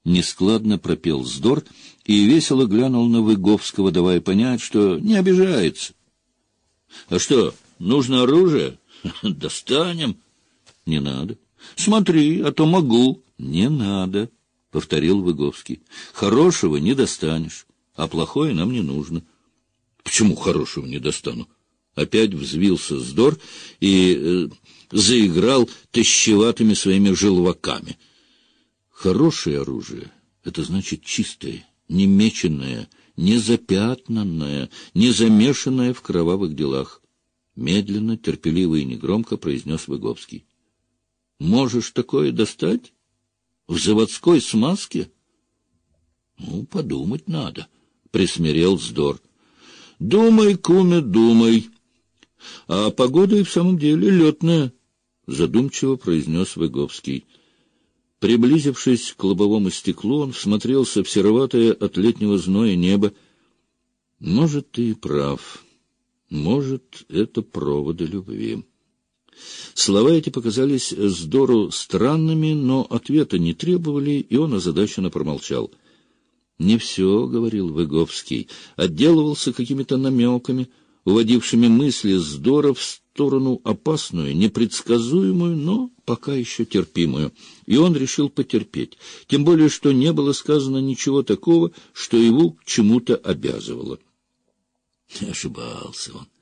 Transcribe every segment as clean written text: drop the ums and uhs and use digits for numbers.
Нескладно пропел Здор и весело глянул на Выговского, давая понять, что не обижается. — А что, нужно оружие? Достанем. — Не надо. — Смотри, а то могу. — Не надо, — повторил Выговский. — Хорошего не достанешь, а плохое нам не нужно. — Почему хорошего не достану? Опять взвился Здор и заиграл тощеватыми своими желваками. Хорошее оружие — это значит чистое, не меченное, не запятнанное, не замешанное в кровавых делах. Медленно, терпеливо и негромко произнес Выговский. — Можешь такое достать? В заводской смазке? — Ну, подумать надо, — присмирел Здор. — Думай, куме, думай. А погода и в самом деле летная, — задумчиво произнес Выговский. Приблизившись к лобовому стеклу, он всмотрелся в сероватое от летнего зноя небо. Может, ты и прав. Может, это проводы любви. Слова эти показались Здору странными, но ответа не требовали, и он озадаченно промолчал. Не все, — говорил Выговский, — отделывался какими-то намеками, уводившими мысли Здора в сторону опасную, непредсказуемую, но пока еще терпимую. И он решил потерпеть, тем более, что не было сказано ничего такого, что его к чему-то обязывало. Ошибался он.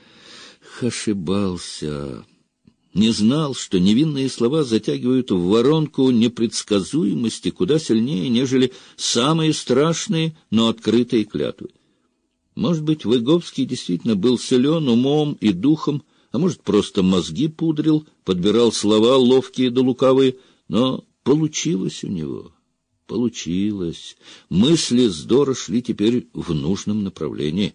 Ошибался. Не знал, что невинные слова затягивают в воронку непредсказуемости куда сильнее, нежели самые страшные, но открытые клятвы. Может быть, Выговский действительно был силен умом и духом, а может, просто мозги пудрил, подбирал слова ловкие да лукавые, но получилось у него. Получилось. Мысли Здора шли теперь в нужном направлении.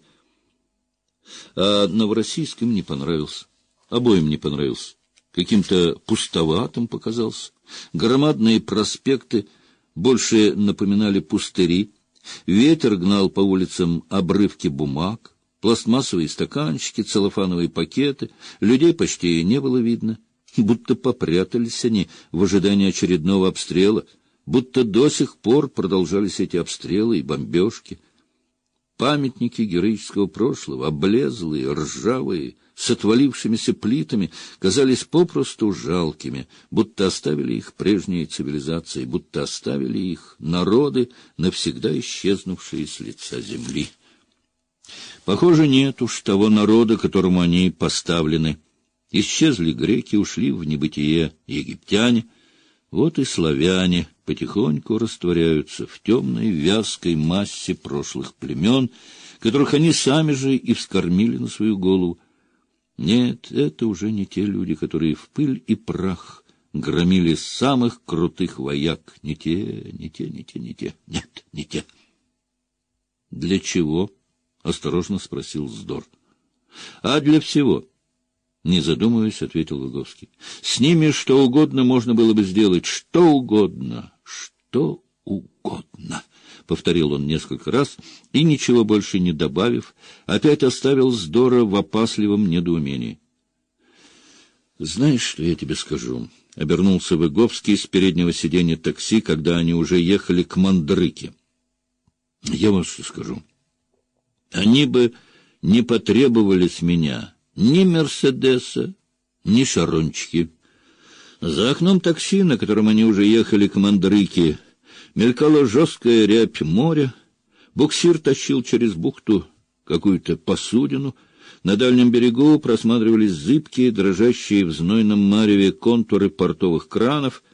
А Новороссийским не понравился. Обоим не понравился. Каким-то пустоватым показался. Громадные проспекты больше напоминали пустыри. Ветер гнал по улицам обрывки бумаг, пластмассовые стаканчики, целлофановые пакеты. Людей почти не было видно. Будто попрятались они в ожидании очередного обстрела. Будто до сих пор продолжались эти обстрелы и бомбежки. Памятники героического прошлого, облезлые, ржавые, с отвалившимися плитами, казались попросту жалкими, будто оставили их прежние цивилизации, будто оставили их народы, навсегда исчезнувшие с лица земли. Похоже, нет уж того народа, которому они поставлены. Исчезли греки, ушли в небытие египтяне. Вот и славяне потихоньку растворяются в темной вязкой массе прошлых племен, которых они сами же и вскормили на свою голову. Нет, это уже не те люди, которые в пыль и прах громили самых крутых вояк. Не те. Нет, не те. — Для чего? — осторожно спросил Здор. — А для всего. — не задумываясь, ответил Выговский. — С ними что угодно можно было бы сделать. Что угодно. Что угодно. — повторил он несколько раз и, ничего больше не добавив, опять оставил Здора в опасливом недоумении. — Знаешь, что я тебе скажу? — обернулся Выговский с переднего сиденья такси, когда они уже ехали к Мандрыке. — Я вот что скажу. Они бы не потребовали с меня ни Мерседеса, ни Шарончики. За окном такси, на котором они уже ехали к Мандрыке, мелькала жесткая рябь моря, буксир тащил через бухту какую-то посудину, на дальнем берегу просматривались зыбкие, дрожащие в знойном мареве контуры портовых кранов.